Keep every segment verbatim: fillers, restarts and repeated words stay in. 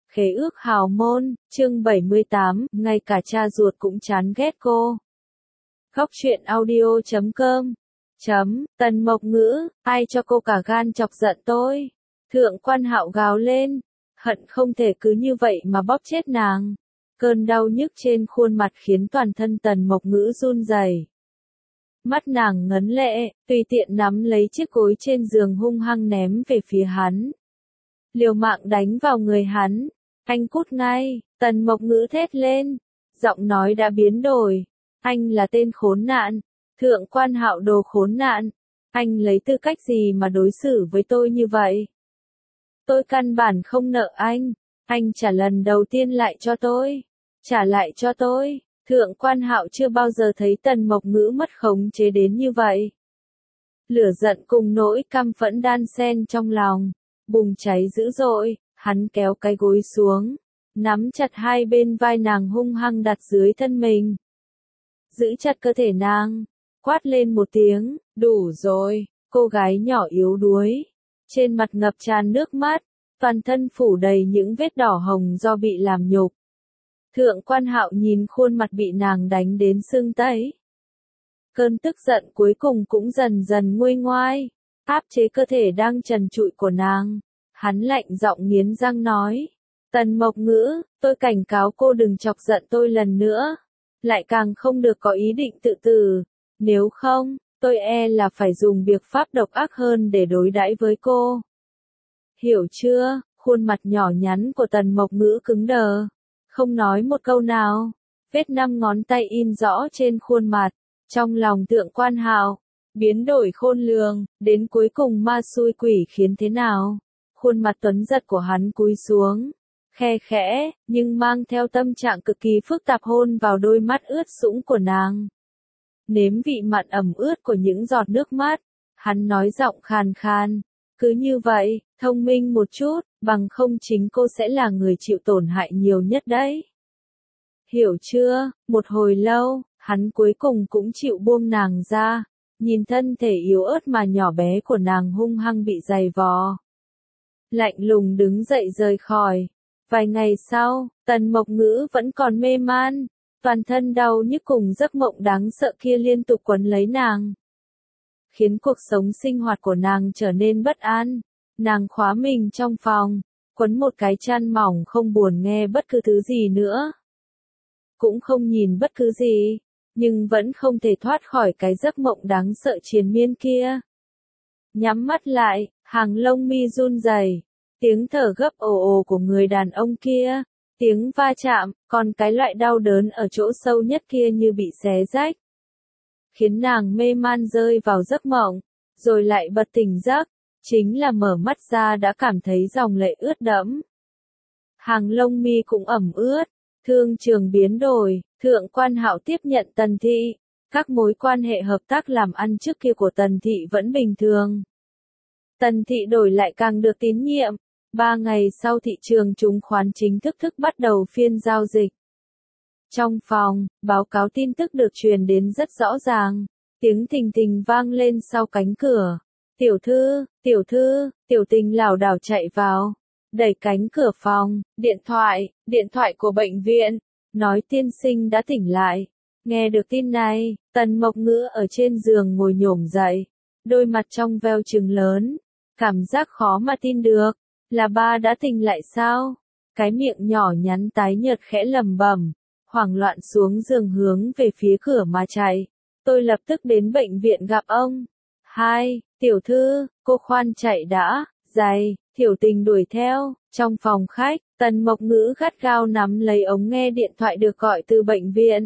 Khế ước hào môn, chương bảy mươi tám, ngay cả cha ruột cũng chán ghét cô. Góc truyện audio chấm com chấm, Tần Mộc Ngữ, ai cho cô cả gan chọc giận tôi. Thượng Quan Hạo gào lên, hận không thể cứ như vậy mà bóp chết nàng. Cơn đau nhức trên khuôn mặt khiến toàn thân Tần Mộc Ngữ run rẩy. Mắt nàng ngấn lệ, tùy tiện nắm lấy chiếc gối trên giường hung hăng ném về phía hắn. Liều mạng đánh vào người hắn. Anh cút ngay, Tần Mộc Ngữ thét lên. Giọng nói đã biến đổi. Anh là tên khốn nạn. Thượng Quan Hạo đồ khốn nạn. Anh lấy tư cách gì mà đối xử với tôi như vậy? Tôi căn bản không nợ anh. Anh trả lần đầu tiên lại cho tôi. Trả lại cho tôi. Thượng Quan Hạo chưa bao giờ thấy Tần Mộc Ngữ mất khống chế đến như vậy. Lửa giận cùng nỗi căm phẫn đan xen trong lòng. Bùng cháy dữ dội, hắn kéo cái gối xuống. Nắm chặt hai bên vai nàng hung hăng đặt dưới thân mình. Giữ chặt cơ thể nàng. Quát lên một tiếng, đủ rồi, cô gái nhỏ yếu đuối. Trên mặt ngập tràn nước mắt, toàn thân phủ đầy những vết đỏ hồng do bị làm nhục. Thượng Quan Hạo nhìn khuôn mặt bị nàng đánh đến sưng tấy. Cơn tức giận cuối cùng cũng dần dần nguôi ngoai, áp chế cơ thể đang trần trụi của nàng. Hắn lạnh giọng nghiến răng nói, Tần Mộc Ngữ, tôi cảnh cáo cô đừng chọc giận tôi lần nữa. Lại càng không được có ý định tự tử. Nếu không, tôi e là phải dùng biện pháp độc ác hơn để đối đãi với cô. Hiểu chưa? Khuôn mặt nhỏ nhắn của Tần Mộc Ngữ cứng đờ. Không nói một câu nào. Vết năm ngón tay in rõ trên khuôn mặt. Trong lòng Thượng Quan Hạo biến đổi khôn lường, đến cuối cùng ma xui quỷ khiến thế nào? Khuôn mặt tuấn giật của hắn cúi xuống, khe khẽ, nhưng mang theo tâm trạng cực kỳ phức tạp hôn vào đôi mắt ướt sũng của nàng. Nếm vị mặn ẩm ướt của những giọt nước mắt, hắn nói giọng khàn khàn, cứ như vậy, thông minh một chút, bằng không chính cô sẽ là người chịu tổn hại nhiều nhất đấy. Hiểu chưa? Một hồi lâu, hắn cuối cùng cũng chịu buông nàng ra, nhìn thân thể yếu ớt mà nhỏ bé của nàng hung hăng bị giày vò. Lạnh lùng đứng dậy rời khỏi. Vài ngày sau, Tần Mộc Ngữ vẫn còn mê man, toàn thân đau nhức cùng giấc mộng đáng sợ kia liên tục quấn lấy nàng. Khiến cuộc sống sinh hoạt của nàng trở nên bất an. Nàng khóa mình trong phòng, quấn một cái chăn mỏng không buồn nghe bất cứ thứ gì nữa. Cũng không nhìn bất cứ gì, nhưng vẫn không thể thoát khỏi cái giấc mộng đáng sợ triền miên kia. Nhắm mắt lại, hàng lông mi run rẩy, tiếng thở gấp ồ ồ của người đàn ông kia, tiếng va chạm, còn cái loại đau đớn ở chỗ sâu nhất kia như bị xé rách. Khiến nàng mê man rơi vào giấc mộng, rồi lại bật tỉnh giấc, chính là mở mắt ra đã cảm thấy dòng lệ ướt đẫm. Hàng lông mi cũng ẩm ướt, thương trường biến đổi, Thượng Quan Hạo tiếp nhận Tần Thị. Các mối quan hệ hợp tác làm ăn trước kia của Tần Thị vẫn bình thường. Tần Thị đổi lại càng được tín nhiệm. Ba ngày sau thị trường chứng khoán chính thức thức bắt đầu phiên giao dịch. Trong phòng, báo cáo tin tức được truyền đến rất rõ ràng. Tiếng thình thình vang lên sau cánh cửa. Tiểu thư, tiểu thư, Tiểu Tình lảo đảo chạy vào. Đẩy cánh cửa phòng, điện thoại, điện thoại của bệnh viện. Nói tiên sinh đã tỉnh lại. Nghe được tin này, Tần Mộc Ngữ ở trên giường ngồi nhổm dậy. Đôi mặt trong veo trừng lớn. Cảm giác khó mà tin được. Là ba đã tỉnh lại sao? Cái miệng nhỏ nhắn tái nhợt khẽ lẩm bẩm, hoảng loạn xuống giường hướng về phía cửa mà chạy. Tôi lập tức đến bệnh viện gặp ông. Hai, tiểu thư, cô khoan chạy đã, giày, Tiểu Tình đuổi theo. Trong phòng khách, Tần Mộc Ngữ gắt gao nắm lấy ống nghe điện thoại được gọi từ bệnh viện.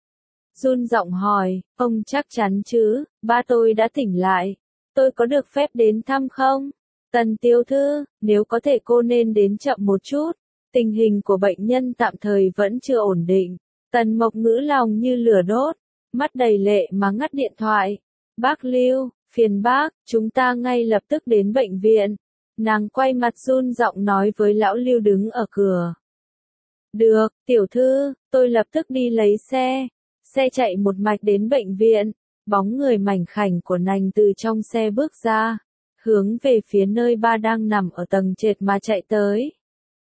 Run giọng hỏi, ông chắc chắn chứ, ba tôi đã tỉnh lại. Tôi có được phép đến thăm không? Tần tiểu thư, nếu có thể cô nên đến chậm một chút. Tình hình của bệnh nhân tạm thời vẫn chưa ổn định. Tần Mộc Ngữ lòng như lửa đốt, mắt đầy lệ mà ngắt điện thoại. Bác Lưu, phiền bác, chúng ta ngay lập tức đến bệnh viện. Nàng quay mặt run giọng nói với lão Lưu đứng ở cửa. Được, tiểu thư, tôi lập tức đi lấy xe. Xe chạy một mạch đến bệnh viện. Bóng người mảnh khảnh của nàng từ trong xe bước ra, hướng về phía nơi ba đang nằm ở tầng trệt mà chạy tới.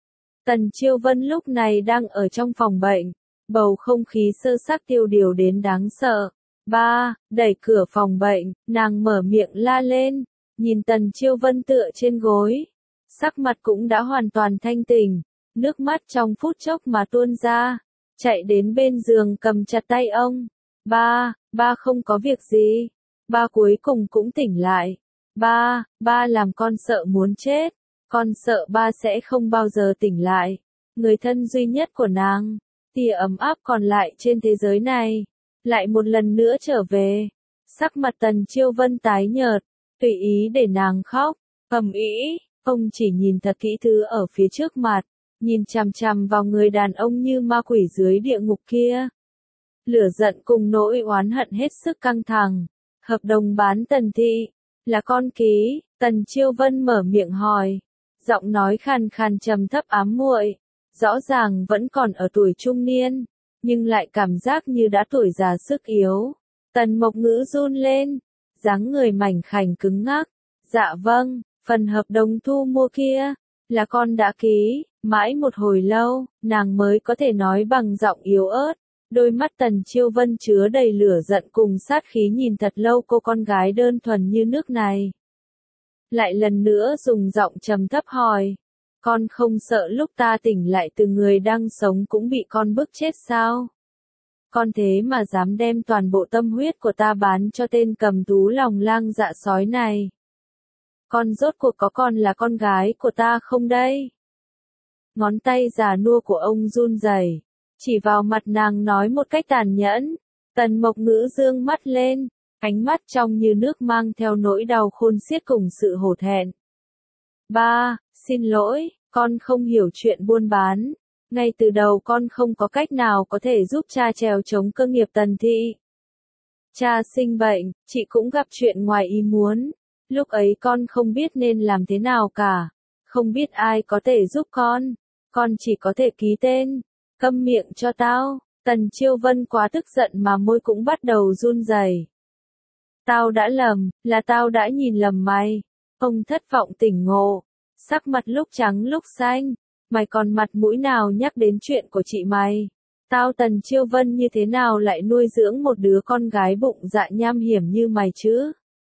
Tần Chiêu Vân lúc này đang ở trong phòng bệnh, bầu không khí sơ xác tiêu điều đến đáng sợ. Ba, đẩy cửa phòng bệnh, nàng mở miệng la lên, nhìn Tần Chiêu Vân tựa trên gối. Sắc mặt cũng đã hoàn toàn thanh tỉnh, nước mắt trong phút chốc mà tuôn ra, chạy đến bên giường cầm chặt tay ông. Ba, ba không có việc gì. Ba cuối cùng cũng tỉnh lại. Ba, ba làm con sợ muốn chết. Con sợ ba sẽ không bao giờ tỉnh lại. Người thân duy nhất của nàng, tia ấm áp còn lại trên thế giới này, lại một lần nữa trở về. Sắc mặt Tần Chiêu Vân tái nhợt, tùy ý để nàng khóc, ầm ĩ. Ông chỉ nhìn thật kỹ thứ ở phía trước mặt, nhìn chằm chằm vào người đàn ông như ma quỷ dưới địa ngục kia. Lửa giận cùng nỗi oán hận hết sức căng thẳng. Hợp đồng bán Tần thị, là con ký, Tần Chiêu Vân mở miệng hỏi. Giọng nói khàn khàn trầm thấp ám muội, rõ ràng vẫn còn ở tuổi trung niên, nhưng lại cảm giác như đã tuổi già sức yếu. Tần Mộc Ngữ run lên, dáng người mảnh khảnh cứng ngắc. Dạ vâng, phần hợp đồng thu mua kia, là con đã ký. Mãi một hồi lâu, nàng mới có thể nói bằng giọng yếu ớt. Đôi mắt Tần Chiêu Vân chứa đầy lửa giận cùng sát khí nhìn thật lâu cô con gái đơn thuần như nước này. Lại lần nữa dùng giọng trầm thấp hỏi, con không sợ lúc ta tỉnh lại từ người đang sống cũng bị con bức chết sao? Con thế mà dám đem toàn bộ tâm huyết của ta bán cho tên cầm thú lòng lang dạ sói này. Con rốt cuộc có còn là con gái của ta không đây? Ngón tay già nua của ông run rẩy, chỉ vào mặt nàng nói một cách tàn nhẫn. Tần Mộc Ngữ dương mắt lên, ánh mắt trong như nước mang theo nỗi đau khôn xiết cùng sự hổ thẹn. Ba, xin lỗi, con không hiểu chuyện buôn bán. Ngay từ đầu con không có cách nào có thể giúp cha trèo chống cơ nghiệp Tần thị. Cha sinh bệnh, chị cũng gặp chuyện ngoài ý muốn. Lúc ấy con không biết nên làm thế nào cả. Không biết ai có thể giúp con. Con chỉ có thể ký tên. Câm miệng cho tao. Tần Chiêu Vân quá tức giận mà môi cũng bắt đầu run rẩy. Tao đã lầm, là tao đã nhìn lầm mày. Ông thất vọng tỉnh ngộ. Sắc mặt lúc trắng lúc xanh. Mày còn mặt mũi nào nhắc đến chuyện của chị mày? Tao Tần Chiêu Vân như thế nào lại nuôi dưỡng một đứa con gái bụng dạ nham hiểm như mày chứ?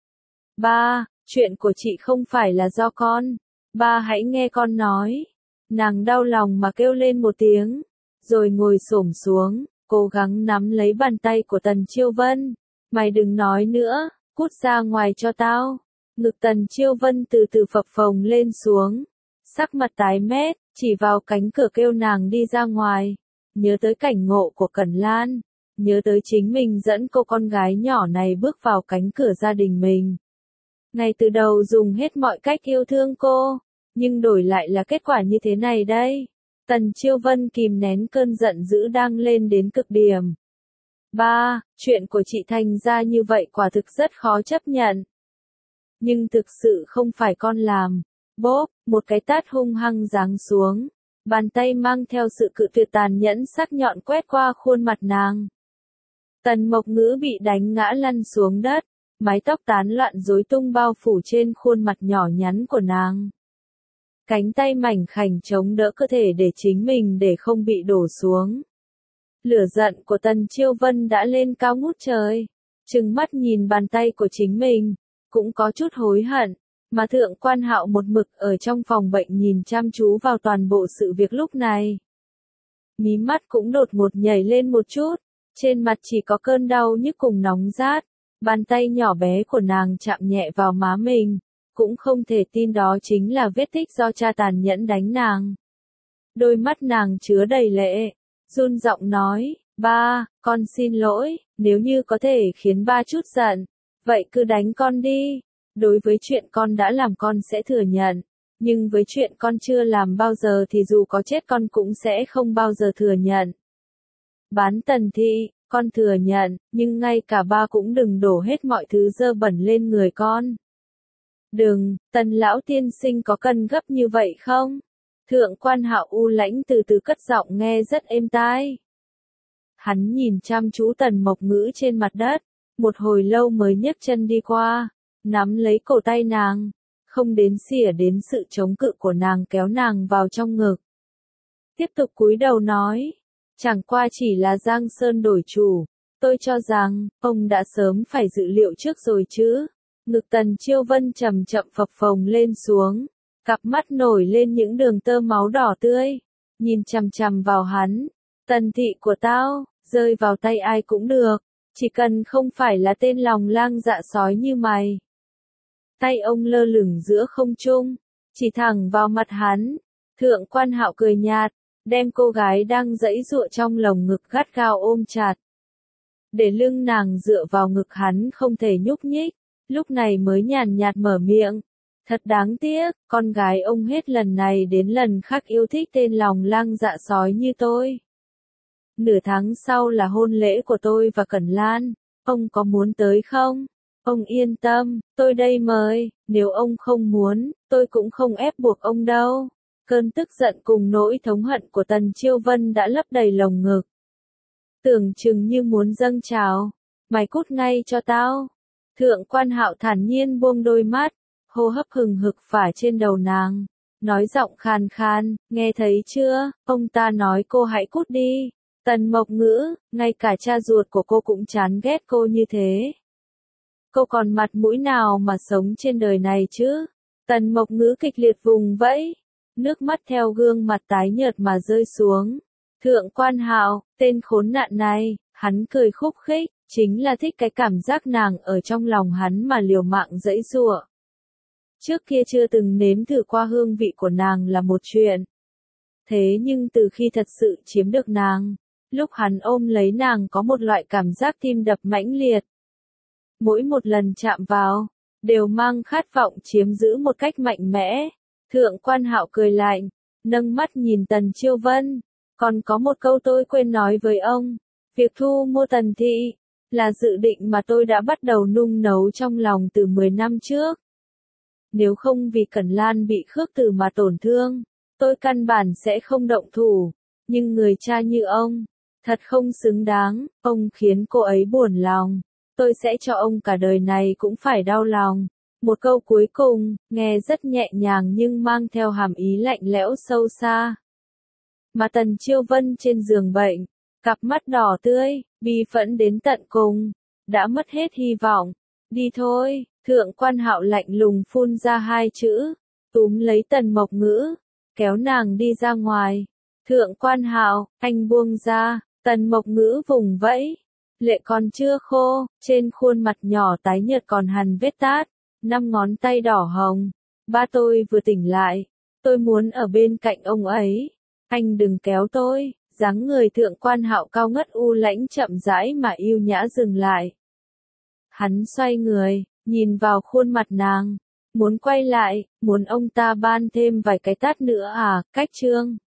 Ba, chuyện của chị không phải là do con. Ba hãy nghe con nói. Nàng đau lòng mà kêu lên một tiếng, rồi ngồi xổm xuống, cố gắng nắm lấy bàn tay của Tần Chiêu Vân. Mày đừng nói nữa, cút ra ngoài cho tao. Ngực Tần Chiêu Vân từ từ phập phồng lên xuống, sắc mặt tái mét, chỉ vào cánh cửa kêu nàng đi ra ngoài. Nhớ tới cảnh ngộ của Cẩn Lan, nhớ tới chính mình dẫn cô con gái nhỏ này bước vào cánh cửa gia đình mình. Ngay từ đầu dùng hết mọi cách yêu thương cô, nhưng đổi lại là kết quả như thế này đây. Tần Chiêu Vân kìm nén cơn giận dữ đang lên đến cực điểm. Ba, chuyện của chị thành ra như vậy quả thực rất khó chấp nhận. Nhưng thực sự không phải con làm. Bốp, một cái tát hung hăng giáng xuống. Bàn tay mang theo sự cự tuyệt tàn nhẫn sắc nhọn quét qua khuôn mặt nàng. Tần Mộc Ngữ bị đánh ngã lăn xuống đất, mái tóc tán loạn rối tung bao phủ trên khuôn mặt nhỏ nhắn của nàng. Cánh tay mảnh khảnh chống đỡ cơ thể để chính mình để không bị đổ xuống. Lửa giận của Tần Chiêu Vân đã lên cao ngút trời, trừng mắt nhìn bàn tay của chính mình, cũng có chút hối hận, mà Thượng Quan Hạo một mực ở trong phòng bệnh nhìn chăm chú vào toàn bộ sự việc lúc này. Mí mắt cũng đột ngột nhảy lên một chút, trên mặt chỉ có cơn đau nhức cùng nóng rát, bàn tay nhỏ bé của nàng chạm nhẹ vào má mình, cũng không thể tin đó chính là vết tích do cha tàn nhẫn đánh nàng. Đôi mắt nàng chứa đầy lệ, run giọng nói, ba, con xin lỗi, nếu như có thể khiến ba chút giận, vậy cứ đánh con đi. Đối với chuyện con đã làm con sẽ thừa nhận, nhưng với chuyện con chưa làm bao giờ thì dù có chết con cũng sẽ không bao giờ thừa nhận. Bán Tần thị, con thừa nhận, nhưng ngay cả ba cũng đừng đổ hết mọi thứ dơ bẩn lên người con. Đừng, Tần lão tiên sinh có cần gấp như vậy không? Thượng Quan Hạo u lãnh từ từ cất giọng nghe rất êm tai. Hắn nhìn chăm chú Tần Mộc Ngữ trên mặt đất, một hồi lâu mới nhấc chân đi qua, nắm lấy cổ tay nàng, không đến xỉa đến sự chống cự của nàng kéo nàng vào trong ngực. tiếp tục cúi đầu nói, chẳng qua chỉ là Giang Sơn đổi chủ, tôi cho rằng, ông đã sớm phải dự liệu trước rồi chứ. Ngực Tần Chiêu Vân chậm chậm phập phồng lên xuống, cặp mắt nổi lên những đường tơ máu đỏ tươi, nhìn chằm chằm vào hắn, Tần thị của tao, rơi vào tay ai cũng được, chỉ cần không phải là tên lòng lang dạ sói như mày. Tay ông lơ lửng giữa không trung, chỉ thẳng vào mặt hắn, Thượng Quan Hạo cười nhạt, đem cô gái đang giãy giụa trong lồng ngực gắt gao ôm chặt. Để lưng nàng dựa vào ngực hắn không thể nhúc nhích, lúc này mới nhàn nhạt mở miệng. Thật đáng tiếc, con gái ông hết lần này đến lần khác yêu thích tên lòng lang dạ sói như tôi. Nửa tháng sau là hôn lễ của tôi và Cẩn Lan, ông có muốn tới không? Ông yên tâm, tôi đây mời, nếu ông không muốn, tôi cũng không ép buộc ông đâu. Cơn tức giận cùng nỗi thống hận của Tần Chiêu Vân đã lấp đầy lồng ngực. Tưởng chừng như muốn dâng trào, mày cút ngay cho tao. Thượng Quan Hạo thản nhiên buông đôi mắt, hô hấp hừng hực phả trên đầu nàng, nói giọng khàn khàn, nghe thấy chưa, ông ta nói cô hãy cút đi. Tần Mộc Ngữ, ngay cả cha ruột của cô cũng chán ghét cô như thế. Cô còn mặt mũi nào mà sống trên đời này chứ? Tần Mộc Ngữ kịch liệt vùng vẫy, nước mắt theo gương mặt tái nhợt mà rơi xuống. Thượng Quan Hạo, tên khốn nạn này, hắn cười khúc khích, chính là thích cái cảm giác nàng ở trong lòng hắn mà liều mạng giãy giụa. Trước kia chưa từng nếm thử qua hương vị của nàng là một chuyện. Thế nhưng từ khi thật sự chiếm được nàng, lúc hắn ôm lấy nàng có một loại cảm giác tim đập mãnh liệt. Mỗi một lần chạm vào, đều mang khát vọng chiếm giữ một cách mạnh mẽ. Thượng Quan Hạo cười lạnh, nâng mắt nhìn Tần Chiêu Vân. Còn có một câu tôi quên nói với ông, việc thu mua Tần thị, là dự định mà tôi đã bắt đầu nung nấu trong lòng từ mười năm trước. Nếu không vì Cẩn Lan bị Khước Từ mà tổn thương, tôi căn bản sẽ không động thủ, nhưng người cha như ông, thật không xứng đáng, ông khiến cô ấy buồn lòng, tôi sẽ cho ông cả đời này cũng phải đau lòng. Một câu cuối cùng, nghe rất nhẹ nhàng nhưng mang theo hàm ý lạnh lẽo sâu xa. Mà Tần Chiêu Vân trên giường bệnh, cặp mắt đỏ tươi, bi phẫn đến tận cùng, đã mất hết hy vọng. Đi thôi, Thượng Quan Hạo lạnh lùng phun ra hai chữ, túm lấy Tần Mộc Ngữ, kéo nàng đi ra ngoài. Thượng Quan Hạo, anh buông ra, Tần Mộc Ngữ vùng vẫy, lệ còn chưa khô, trên khuôn mặt nhỏ tái nhợt còn hằn vết tát, năm ngón tay đỏ hồng. Ba tôi vừa tỉnh lại, tôi muốn ở bên cạnh ông ấy. Anh đừng kéo tôi. Dáng người Thượng Quan Hạo cao ngất u lãnh chậm rãi mà yêu nhã dừng lại. Hắn xoay người, nhìn vào khuôn mặt nàng, muốn quay lại, muốn ông ta ban thêm vài cái tát nữa à, cách chương.